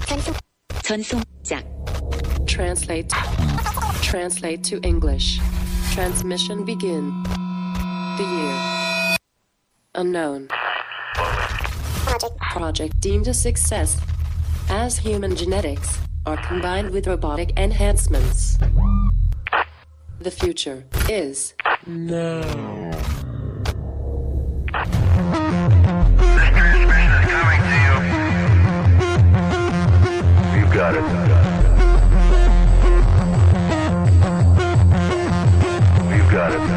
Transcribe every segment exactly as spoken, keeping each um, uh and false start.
전송자. Translate. Translate to English. Transmission begin. The year. Unknown. Project. Project deemed a success. As human genetics are combined with robotic enhancements. The future is now. You got it. You got it.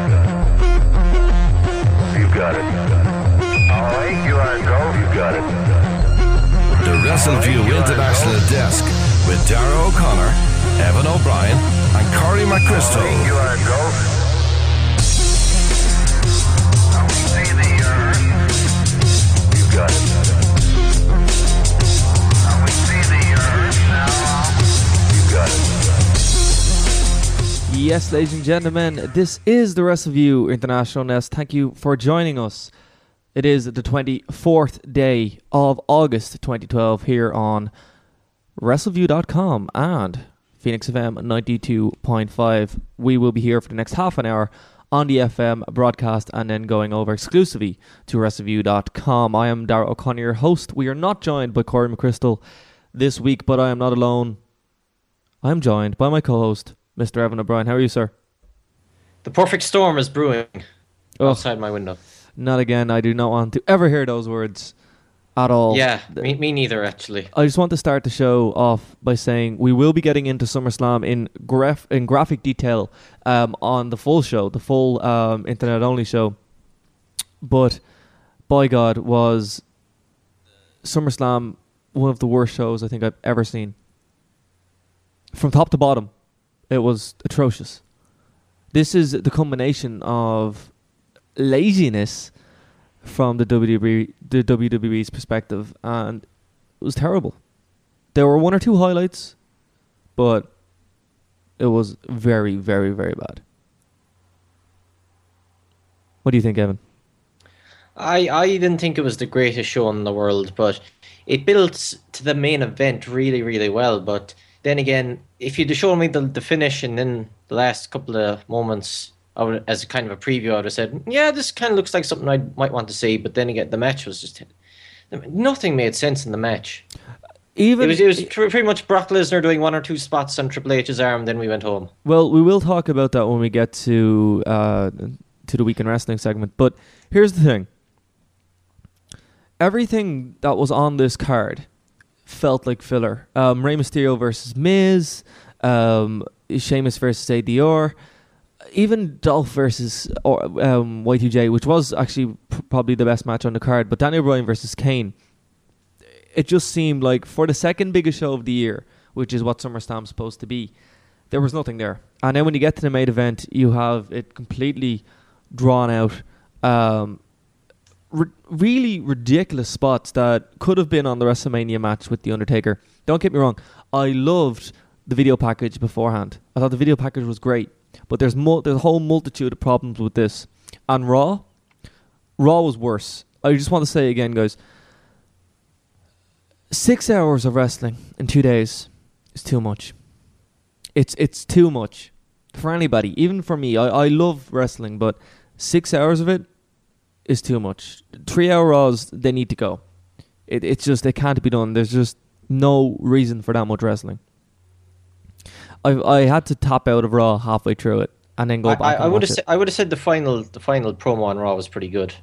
You got it. All right, you are go. You got it. The WrestleView International Desk with Dara O'Connor, Evan O'Brien, and Corey McChrystal. All right, you are go. Now we see the earth. You got it. Now we see the earth now. You got it. Yes, ladies and gentlemen, this is the WrestleView International Nest. Thank you for joining us. It is the twenty-fourth day of August twenty twelve here on WrestleView dot com and Phoenix F M ninety-two point five. We will be here for the next half an hour on the F M broadcast and then going over exclusively to WrestleView dot com. I am Dara O'Connor, your host. We are not joined by Corey McChrystal this week, but I am not alone. I am joined by my co-host, Mister Evan O'Brien. How are you, sir? The perfect storm is brewing Oh. outside my window. Not again. I do not want to ever hear those words at all. Yeah, me, me neither, actually. I just want to start the show off by saying we will be getting into SummerSlam in graph in graphic detail um, on the full show, the full um, internet-only show. But, by God, was SummerSlam one of the worst shows I think I've ever seen. From top to bottom, it was atrocious. This is the combination of laziness from the W W E, the W W E's perspective, and it was terrible. There were one or two highlights, but it was very, very, very bad. What do you think, Evan? I, I didn't think it was the greatest show in the world, but it built to the main event really, really well. But then again, if you'd shown me the, the finish and then the last couple of moments I would, as a kind of a preview, I would have said, yeah, this kind of looks like something I might want to see. But then again, the match was just... nothing made sense in the match. Even It was, it was tr- pretty much Brock Lesnar doing one or two spots on Triple H's arm, then we went home. Well, we will talk about that when we get to uh, to the Week in Wrestling segment. But here's the thing. Everything that was on this card felt like filler. Um, Rey Mysterio versus Miz, um, Sheamus versus A D R, even Dolph versus or, um, Y two J, which was actually p- probably the best match on the card, but Daniel Bryan versus Kane. It just seemed like for the second biggest show of the year, which is what SummerSlam's supposed to be, there was nothing there. And then when you get to the main event, you have it completely drawn out. Um, re- really ridiculous spots that could have been on the WrestleMania match with The Undertaker. Don't get me wrong, I loved the video package beforehand. I thought the video package was great. But there's, mul- there's a whole multitude of problems with this. And Raw, Raw was worse. I just want to say again, guys, six hours of wrestling in two days is too much. It's it's too much for anybody, even for me. I, I love wrestling, but six hours of it is too much. Three-hour Raws, they need to go. It It's just, it can't be done. There's just no reason for that much wrestling. I I had to tap out of Raw halfway through it and then go I, back. I, and I would watch have it. I would have said the final the final promo on Raw was pretty good.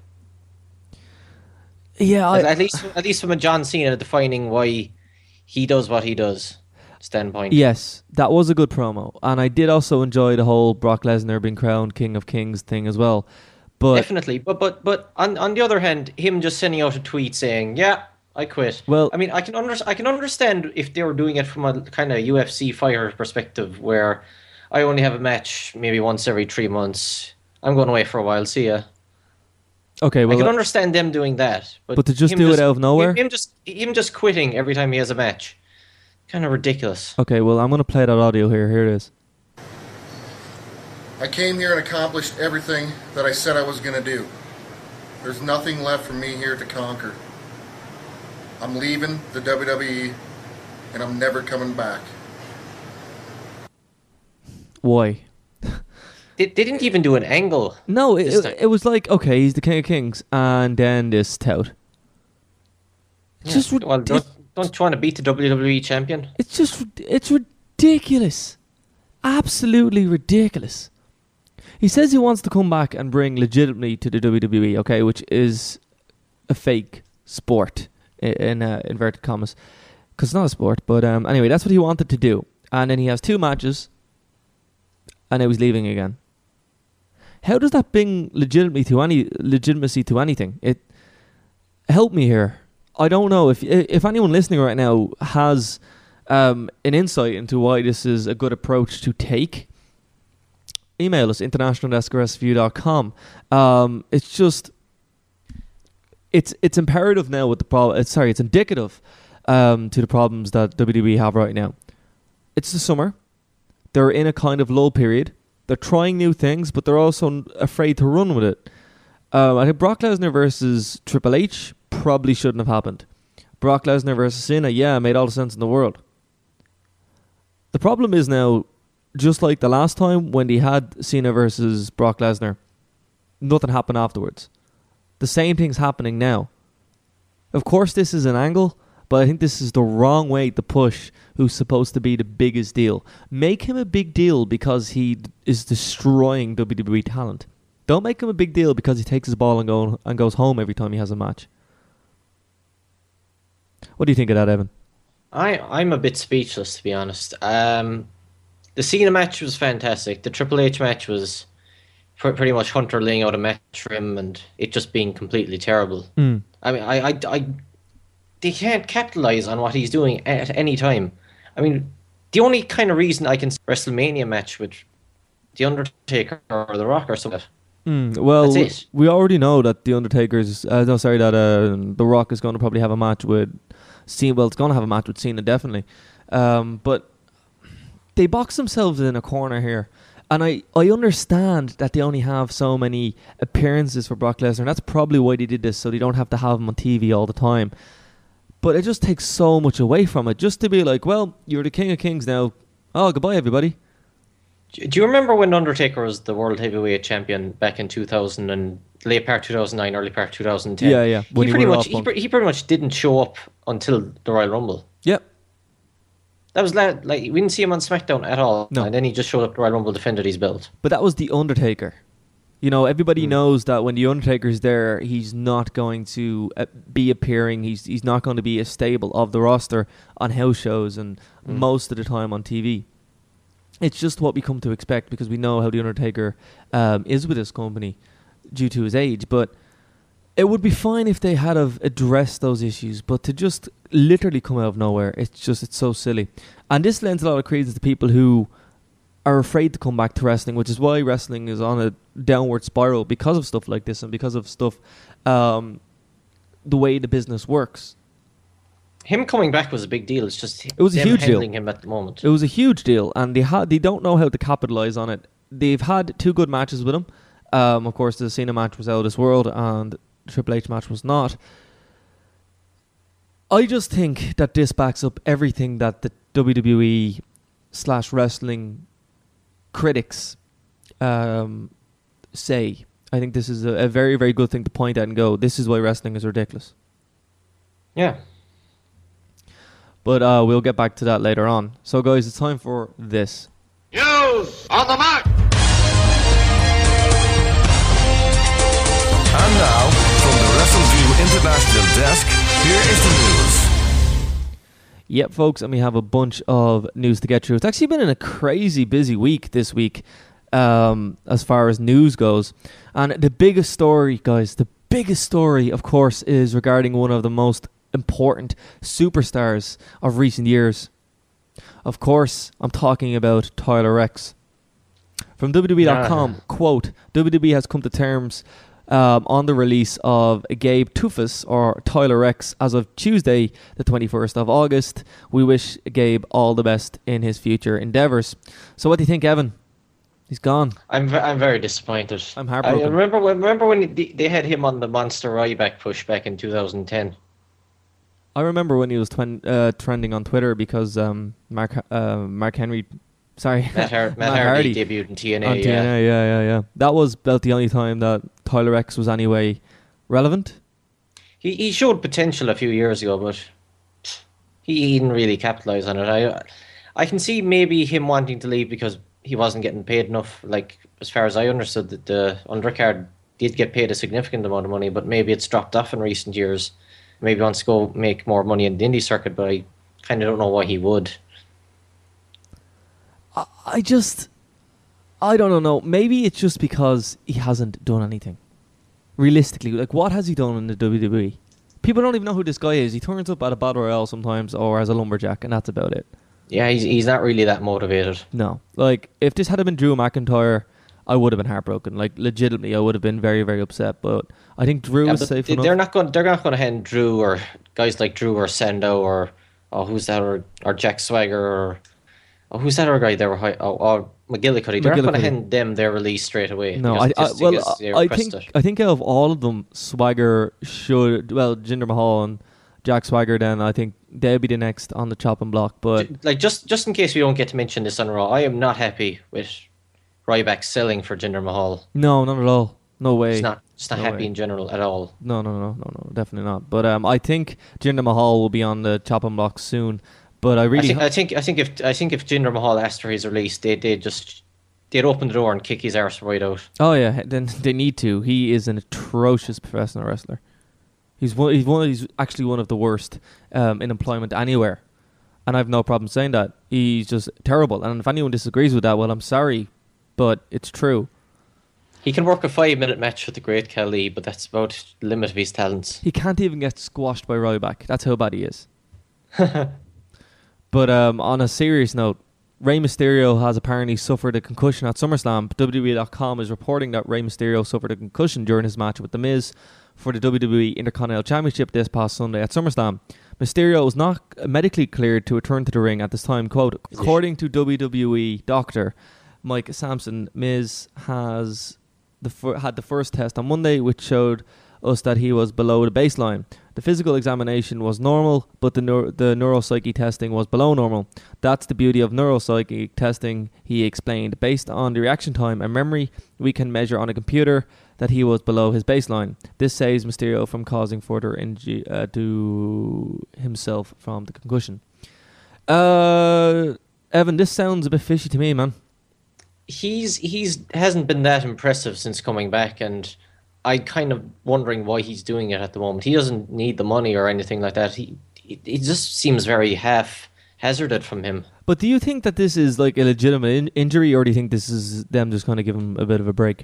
Yeah, I, At, at least at least from a John Cena defining why he does what he does standpoint. yes, that was a good promo, and I did also enjoy the whole Brock Lesnar being crowned King of Kings thing as well. But Definitely, but but but on on the other hand, him just sending out a tweet saying, "Yeah, I quit." Well- I mean, I can under, I can understand if they were doing it from a kind of U F C fighter perspective, where I only have a match maybe once every three months. I'm going away for a while. See ya. okay, well, I can uh, understand them doing that, but But to just him do it out of nowhere? him, him just him just quitting every time he has a match, kind of ridiculous. okay, well, I'm gonna play that audio here. Here it is. I came here and accomplished everything that I said I was going to do. There's nothing left for me here to conquer. I'm leaving the W W E and I'm never coming back. Why? They, they didn't even do an angle. No, it, This it, time. it was like, okay, he's the King of Kings, and then this tout. It's just Well, ridic- don't, don't you want to beat the W W E champion? It's just rid- it's ridiculous, absolutely ridiculous. He says he wants to come back and bring legitimately to the W W E, okay, which is a fake sport i- in uh, inverted commas, because it's not a sport. But um, anyway, that's what he wanted to do, and then he has two matches, and now he's leaving again. How does that bring legitimacy to any legitimacy to anything? It help me here. I don't know if if anyone listening right now has um, an insight into why this is a good approach to take. Email us international desk r s v dot com. Um, it's just it's it's imperative now with the problem. Sorry, it's indicative um, to the problems that W W E have right now. It's the summer. They're in a kind of lull period. They're trying new things, but they're also n- afraid to run with it. Um, I think Brock Lesnar versus Triple H probably shouldn't have happened. Brock Lesnar versus Cena, yeah, made all the sense in the world. The problem is now, just like the last time when they had Cena versus Brock Lesnar, nothing happened afterwards. The same thing's happening now. Of course, this is an angle, but I think this is the wrong way to push who's supposed to be the biggest deal. Make him a big deal because he d- is destroying W W E talent. Don't make him a big deal because he takes his ball and, go, and goes home every time he has a match. What do you think of that, Evan? I, I'm a bit speechless, to be honest. Um, the Cena match was fantastic. The Triple H match was pr- pretty much Hunter laying out a match for him and it just being completely terrible. Mm. I mean, I, I, I, they can't capitalize on what he's doing at any time. I mean, the only kind of reason I can see a WrestleMania match with The Undertaker or The Rock or something. Mm, well, That's it. we already know that the Undertaker's. Uh, no, sorry, that uh, the Rock is going to probably have a match with Cena. Well, it's going to have a match with Cena, definitely. Um, but they box themselves in a corner here, and I, I understand that they only have so many appearances for Brock Lesnar. And that's probably why they did this, so they don't have to have him on T V all the time. But it just takes so much away from it, just to be like, well, you're the King of Kings now. Oh, goodbye, everybody. Do do you remember when Undertaker was the World Heavyweight Champion back in two thousand and late part two thousand nine, early part two thousand ten? Yeah, yeah, when He he pretty won it much off he, Punk. pre- he pretty much didn't show up until the Royal Rumble. Yep. That was la- like we didn't see him on SmackDown at all. No. And then he just showed up at the Royal Rumble, defended his belt. But that was The Undertaker. You know, everybody Mm. knows that when The Undertaker's there, he's not going to uh, be appearing. He's he's not going to be a staple of the roster on house shows and Mm. most of the time on T V. It's just what we come to expect because we know how The Undertaker um, is with this company due to his age. But it would be fine if they had have addressed those issues. But to just literally come out of nowhere, it's just it's so silly. And this lends a lot of credence to people who are afraid to come back to wrestling, which is why wrestling is on a downward spiral because of stuff like this and because of stuff, um, the way the business works. Him coming back was a big deal. It's just It was a them huge deal. handling him at the moment. It was a huge deal, and they had they don't know how to capitalize on it. They've had two good matches with him. Um, of course, the Cena match was out of this world, and the Triple H match was not. I just think that this backs up everything that the W W E slash wrestling critics um, say. I think this is a, a very, very good thing to point out and go, this is why wrestling is ridiculous. Yeah. But uh, we'll get back to that later on. So, guys, it's time for this. News on the mark. And now, from the WrestleView International Desk, here is the news. Yep, folks, and we have a bunch of news to get through. It's actually been in a crazy busy week this week um, as far as news goes. And the biggest story, guys, the biggest story, of course, is regarding one of the most important superstars of recent years. Of course, I'm talking about Tyler Rex. From W W E dot com, Ah. quote, W W E has come to terms um, on the release of Gabe Tufus, or Tyler Rex, as of Tuesday, the twenty-first of August. We wish Gabe all the best in his future endeavours. So what do you think, Evan? He's gone. I'm ve- I'm very disappointed. I'm I heartbroken. remember when remember when they they had him on the Monster Ryback push back in two thousand ten. I remember when he was twen- uh, trending on Twitter because um, Mark uh, Mark Henry, sorry, Matt, Har- Matt, Matt Hardy, Hardy debuted in T N A. on yeah. T N A, yeah, yeah, yeah. That was about the only time that Tyler X was anyway relevant. He he showed potential a few years ago, but he didn't really capitalize on it. I I can see maybe him wanting to leave because he wasn't getting paid enough. Like, as far as I understood, that the undercard did get paid a significant amount of money, but maybe it's dropped off in recent years. Maybe he wants to go make more money in the indie circuit, but I kind of don't know why he would. I, I just, I don't know. Maybe it's just because he hasn't done anything. Realistically, like, what has he done in the W W E? People don't even know who this guy is. He turns up at a battle royale sometimes or as a lumberjack, and that's about it. Yeah, he's he's not really that motivated. No. Like, if this had been Drew McIntyre, I would have been heartbroken. Like, legitimately, I would have been very, very upset. But I think Drew Yeah, is but safe they- enough. they're not going. They're not going to hand Drew or guys like Drew or Sendo or oh who's that or, or Jack Swagger or oh who's that other guy they were hi- oh, oh McGillicuddy. They're not going to McGillicuddy. hand them their release straight away. No, I, because I just well, because they I, I request think it. I think out of all of them, Swagger should well, Jinder Mahal and Jack Swagger. Then I think they'll be the next on the chopping block. But like just just in case we don't get to mention this on Raw, I am not happy with Ryback selling for Jinder Mahal. no, not at all. No way. It's not just not No happy way. in general at all. No, no, no, no, no, definitely not. But um, I think Jinder Mahal will be on the chopping block soon. But I I really, think ho- I think I think if I think if Jinder Mahal asked for his release, they they just they'd open the door and kick his arse right out. oh yeah, then they need to. He is an atrocious professional wrestler. He's one. He's one. He's actually one of the worst um, in employment anywhere, and I have no problem saying that. He's just terrible. And if anyone disagrees with that, well, I'm sorry, but it's true. He can work a five minute match with the great Khali, but that's about the limit of his talents. He can't even get squashed by Ryback. That's how bad he is. But um, on a serious note, Rey Mysterio has apparently suffered a concussion at SummerSlam. W W E dot com is reporting that Rey Mysterio suffered a concussion during his match with The Miz for the W W E Intercontinental Championship this past Sunday at SummerSlam. Mysterio was not medically cleared to return to the ring at this time. Quote, according to W W E doctor Mike Sampson, Miz has the fir- had the first test on Monday, which showed us that he was below the baseline. The physical examination was normal, but the neur- the neuropsyche testing was below normal. That's the beauty of neuropsyche testing, he explained. Based on the reaction time and memory, we can measure on a computer that he was below his baseline. This saves Mysterio from causing further injury uh, to himself from the concussion. Uh, Evan, this sounds a bit fishy to me, man. He's he's hasn't been that impressive since coming back, and I kind of wondering why he's doing it at the moment. He doesn't need the money or anything like that. He it, it just seems very half-hazarded from him. But do you think that this is like a legitimate in- injury, or do you think this is them just going to give him a bit of a break?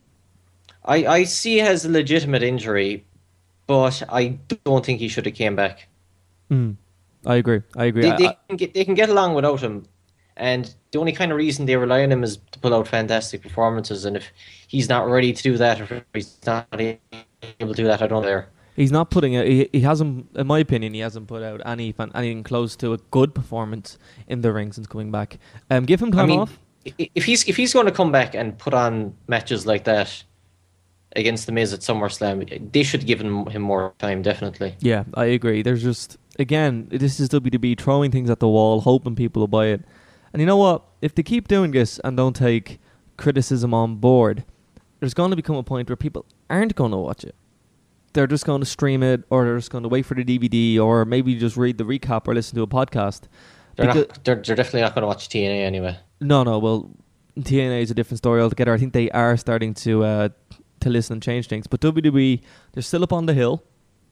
I, I see it as a legitimate injury, but I don't think he should have came back. Mm. I agree. I agree. They, I- they, I- can get, they can get along without him, and the only kind of reason they rely on him is to pull out fantastic performances, and if he's not ready to do that, or if he's not able to do that, I don't know there. He's not putting it. He, he hasn't, in my opinion, he hasn't put out any fan- anything close to a good performance in the ring since coming back. Um, give him time I mean, off. i- if he's if he's going to come back and put on matches like that against the Miz at SummerSlam, they should give him, him more time, definitely. Yeah, I agree. There's just, again, this is W W E throwing things at the wall, hoping people will buy it. And you know what? If they keep doing this and don't take criticism on board, there's going to become a point where people aren't going to watch it. They're just going to stream it, or they're just going to wait for the D V D, or maybe just read the recap or listen to a podcast. They're, Because- not, they're, they're definitely not going to watch T N A anyway. No, no. Well, T N A is a different story altogether. I think they are starting to uh, to listen and change things. But W W E, they're still up on the hill.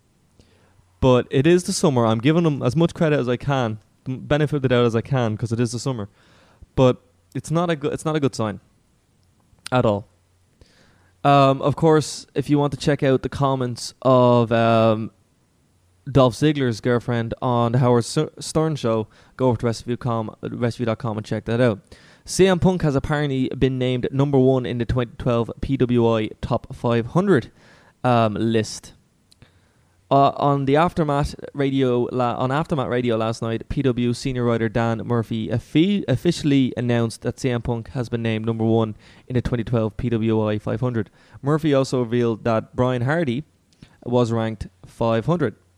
But it is the summer. I'm giving them as much credit as I can, the benefit of the doubt as I can, because it is the summer. But it's not a good. It's not a good sign at all. Um, of course, if you want to check out the comments of um, Dolph Ziggler's girlfriend on the Howard Stern show, go over to wrestleview dot com and check that out. C M Punk has apparently been named number one in the twenty twelve P W I Top five hundred um, list. Uh, on the Aftermath radio, la- on Aftermath Radio last night, P W senior writer Dan Murphy affi- officially announced that C M Punk has been named number one in the twenty twelve P W I five hundred. Murphy also revealed that Brian Hardy was ranked five hundred.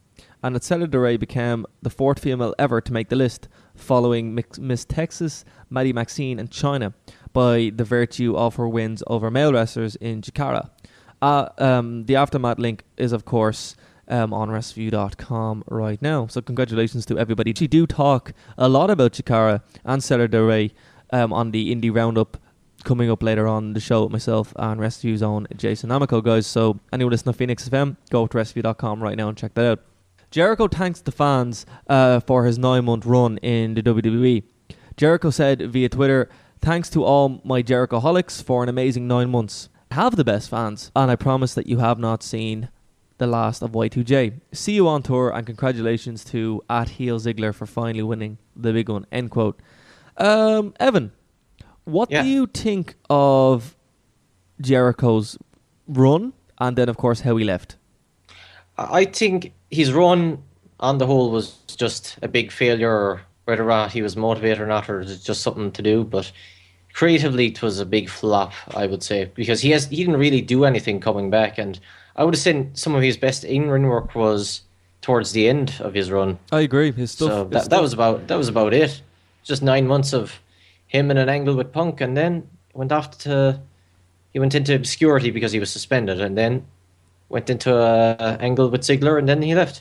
and that Stella Del Rey became the fourth female ever to make the list, following Miss Texas, Maddie Maxine, and China, by the virtue of her wins over male wrestlers in Chikara. Uh, um, the Aftermath link is, of course, um, on wrestleview dot com right now. So congratulations to everybody. We do talk a lot about Chikara and Stella Del Rey um, on the Indie Roundup coming up later on the show with myself and WrestleView's own Jason Amico, guys. So anyone listening to Phoenix F M, go to wrestleview dot com right now and check that out. Jericho thanks the fans uh, for his nine-month run in the W W E. Jericho said via Twitter, "Thanks to all my Jerichoholics for an amazing nine months. Have the best fans, and I promise that you have not seen the last of Y two J. See you on tour, and congratulations to at Heel Ziggler for finally winning the big one." End quote. Um, Evan, what Yeah. do you think of Jericho's run, and then of course how he left? I think his run on the whole was just a big failure, or whether or not he was motivated or not, or it was just something to do. But creatively, it was a big flop, I would say, because he has he didn't really do anything coming back. And I would have said some of his best in-ring work was towards the end of his run. I agree. His stuff. So his that, stuff- that was about that was about it. Just nine months of him in an angle with Punk, and then went off to he went into obscurity because he was suspended, and then went into a, a angle with Ziggler, and then he left.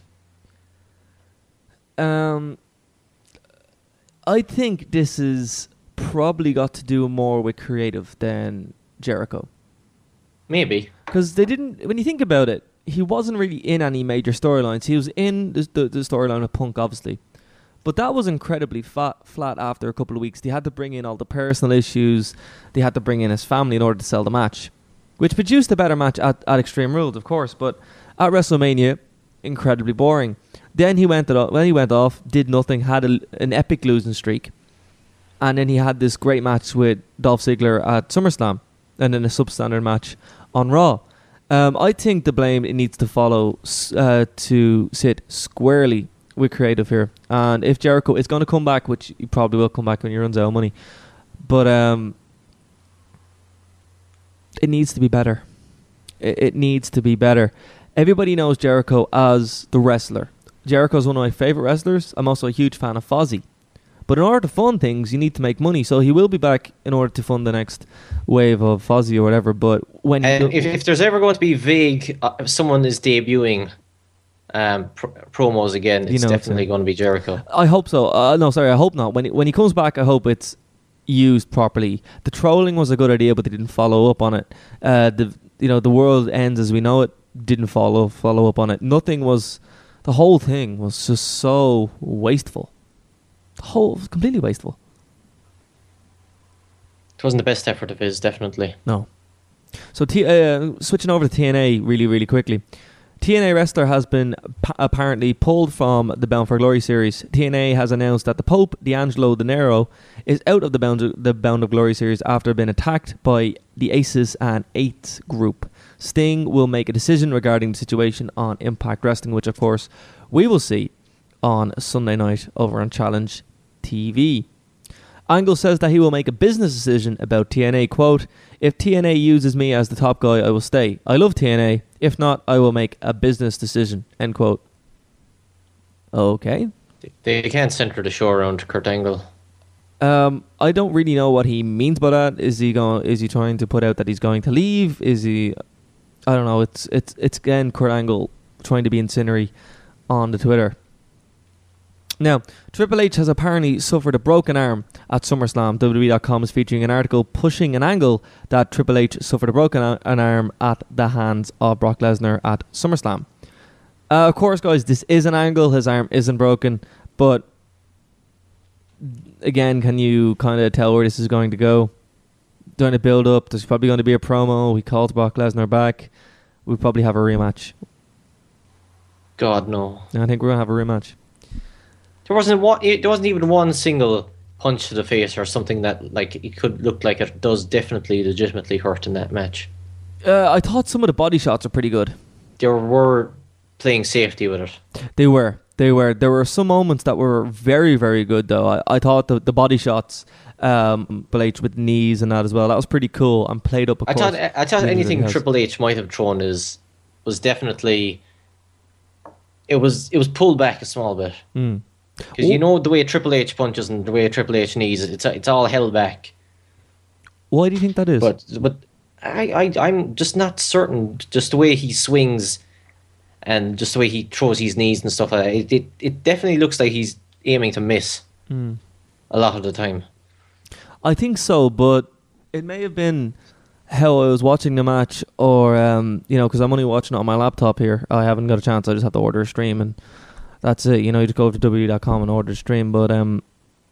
Um, I think this is probably got to do more with creative than Jericho. Maybe. Because they didn't, when you think about it, he wasn't really in any major storylines. He was in the, the, the storyline of Punk, obviously. But that was incredibly fat, flat after a couple of weeks. They had to bring in all the personal issues. They had to bring in his family in order to sell the match, which produced a better match at, at Extreme Rules, of course. But at WrestleMania, incredibly boring. Then he went, it off, well, he went off, did nothing, had a, an epic losing streak. And then he had this great match with Dolph Ziggler at SummerSlam. And then a substandard match on Raw. Um, I think the blame it needs to follow uh, to sit squarely with creative here. And if Jericho is going to come back, which he probably will come back when he runs out of money, but um, it needs to be better. It, it needs to be better. Everybody knows Jericho as the wrestler. Jericho is one of my favourite wrestlers. I'm also a huge fan of Fozzy. But in order to fund things, you need to make money. So he will be back in order to fund the next wave of Fozzy or whatever. But when And you if, if there's ever going to be vague, uh, if someone is debuting um, pr- promos again, You it's know it's definitely a- going to be Jericho. I hope so. Uh, no, sorry, I hope not. When he, when he comes back, I hope it's used properly. The trolling was a good idea, but they didn't follow up on it. Uh, the you know the world ends as we know it. Didn't follow follow up on it. Nothing was. The whole thing was just so wasteful. The whole completely wasteful. It wasn't the best effort of his, definitely. No. So T- uh, switching over to T N A really, really quickly. T N A wrestler has been p- apparently pulled from the Bound for Glory series. T N A has announced that the Pope, D'Angelo De Niro, is out of the Bound, of, the Bound of Glory series after being attacked by the Aces and Eights group. Sting will make a decision regarding the situation on Impact Wrestling, which of course we will see on Sunday night over on Challenge T V. Angle says that he will make a business decision about T N A. Quote, "If T N A uses me as the top guy, I will stay. I love T N A. If not, I will make a business decision." End quote. Okay. They can't center the show around Kurt Angle. Um, I don't really know what he means by that. Is he going? Is he trying to put out that he's going to leave? Is he? I don't know. It's it's it's again Kurt Angle trying to be incendiary on the Twitter. Now, Triple H has apparently suffered a broken arm at SummerSlam. W W E dot com is featuring an article pushing an angle that Triple H suffered a broken a- an arm at the hands of Brock Lesnar at SummerSlam. Uh, of course, guys, this is an angle. His arm isn't broken, but again, can you kind of tell where this is going to go? During the build up, there's probably going to be a promo. We called Brock Lesnar back. We'll probably have a rematch. God, no. I think we're going to have a rematch. There wasn't one. There wasn't even one single punch to the face or something that like it could look like it does definitely legitimately hurt in that match. Uh, I thought some of the body shots are pretty good. They were playing safety with it. They were. They were. There were some moments that were very, very good, though. I, I thought the, the body shots, um, Triple H with knees and that as well, that was pretty cool and played up, of I course. thought I thought Really, anything really has. Triple H might have thrown is was definitely it was it was pulled back a small bit. Mm. Because you know the way Triple H punches and the way Triple H knees, it's it's all held back. Why do you think that is? But but I, I I'm just not certain. Just the way he swings, and just the way he throws his knees and stuff like that. It it, it definitely looks like he's aiming to miss Mm. a lot of the time. I think so, but it may have been how I was watching the match, or um, you know, because I'm only watching it on my laptop here. I haven't got a chance. I just have to order a stream, and that's it. You know, you just go to w w w dot com and order a stream. But um,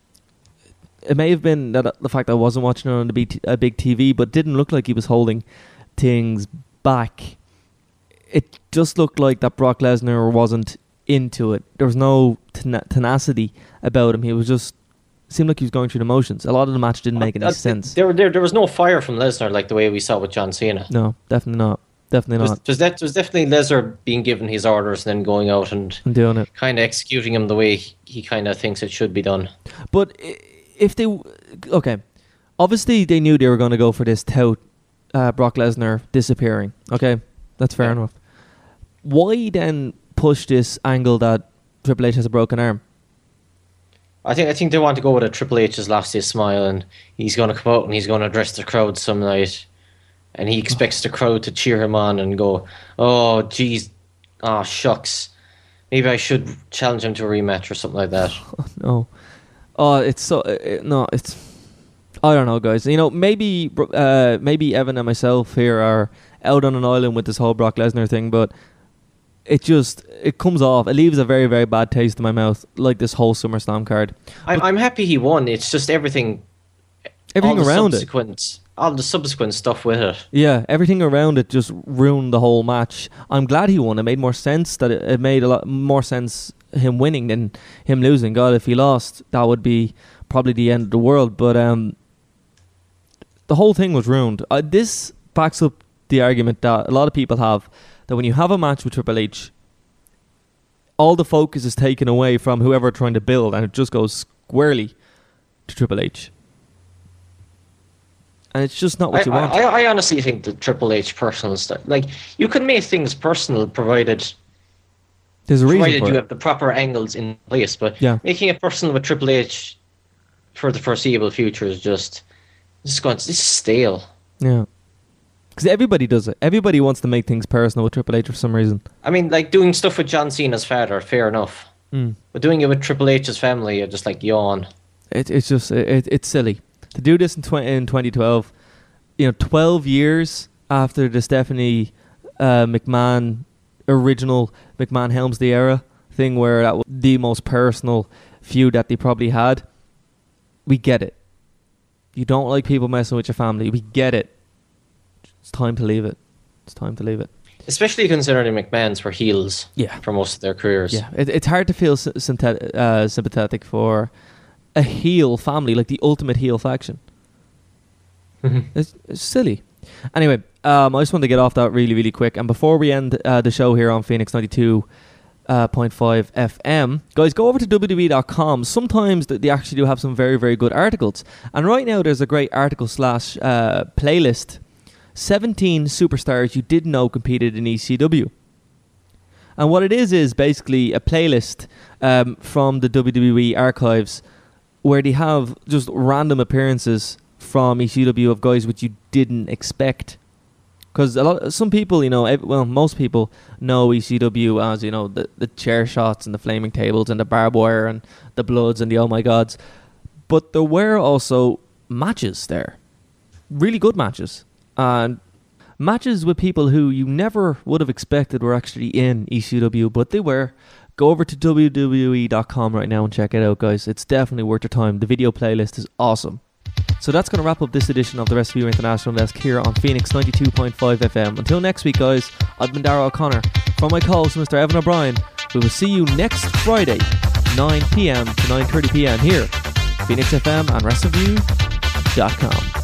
it may have been that the fact that I wasn't watching it on the big, a big T V, but it didn't look like he was holding things back. It just looked like that Brock Lesnar wasn't into it. There was no ten- tenacity about him. He was just seemed like he was going through the motions. A lot of the match didn't make any Uh, sense. There, there, there was no fire from Lesnar like the way we saw with John Cena. No, definitely not. Definitely It was, not. it was, that, it was definitely Lesnar being given his orders and then going out and I'm doing it. kind of executing them the way he, he kind of thinks it should be done. But i- if they, okay, obviously they knew they were going to go for this tout, uh, Brock Lesnar disappearing. Okay, that's fair Yeah. enough. Why then push this angle that Triple H has a broken arm? I think I think they want to go with a Triple H has lost his smile and he's going to come out and he's going to address the crowd some night, and he expects the crowd to cheer him on and go, "Oh, geez, oh shucks, maybe I should challenge him to a rematch or something like that." No, oh, it's so uh, no, it's I don't know, guys. You know, maybe uh, maybe Evan and myself here are out on an island with this whole Brock Lesnar thing, but it just it comes off. It leaves a very very bad taste in my mouth, like this whole SummerSlam card. I'm I'm happy he won. It's just everything, Everything all the around it. subsequent, all the subsequent stuff with it. Yeah, everything around it just ruined the whole match. I'm glad he won. It made more sense that it, it made a lot more sense him winning than him losing. God, if he lost, that would be probably the end of the world. But um, the whole thing was ruined. Uh, this backs up the argument that a lot of people have that when you have a match with Triple H, all the focus is taken away from whoever trying to build, and it just goes squarely to Triple H. And it's just not what I, you want. I, I honestly think the Triple H personal stuff, like you can make things personal provided There's a reason provided for you it. have the proper angles in place. But Yeah. making it personal with Triple H for the foreseeable future is just it's going it's stale. Yeah. Because everybody does it. Everybody wants to make things personal with Triple H for some reason. I mean, like doing stuff with John Cena's father, fair enough. Mm. But doing it with Triple H's family, you're just like yawn. It, it's just, it, it's silly. To do this in, tw- in twenty twelve, you know, twelve years after the Stephanie uh, McMahon original McMahon-Helmsley era thing where that was the most personal feud that they probably had, we get it. You don't like people messing with your family. We get it. It's time to leave it. It's time to leave it. Especially considering the McMahons were heels Yeah. for most of their careers. Yeah, it, it's hard to feel sy- synthet- uh, sympathetic for a heel family, like the ultimate heel faction. it's, it's silly. Anyway, um, I just wanted to get off that really, really quick. And before we end uh, the show here on Phoenix ninety-two point five F M, guys, go over to w w e dot com. Sometimes th- they actually do have some very, very good articles. And right now there's a great article slash uh, playlist. seventeen superstars you didn't know competed in E C W. And what it is is basically a playlist um, from the W W E archives where they have just random appearances from E C W of guys which you didn't expect. Because a lot, some people, you know, ev- well, most people know E C W as, you know, the, the chair shots and the flaming tables and the barbed wire and the bloods and the oh my gods. But there were also matches there. Really good matches. And matches with people who you never would have expected were actually in E C W, but they were. Go over to w w e dot com right now and check it out, guys. It's definitely worth your time. The video playlist is awesome. So that's going to wrap up this edition of the WrestleView International Desk here on Phoenix ninety-two point five F M. Until next week, guys, I've been Darragh O'Connor. From my co-host, Mister Evan O'Brien, we will see you next Friday, nine p.m. to nine thirty p.m. here, Phoenix F M and WrestleView dot com.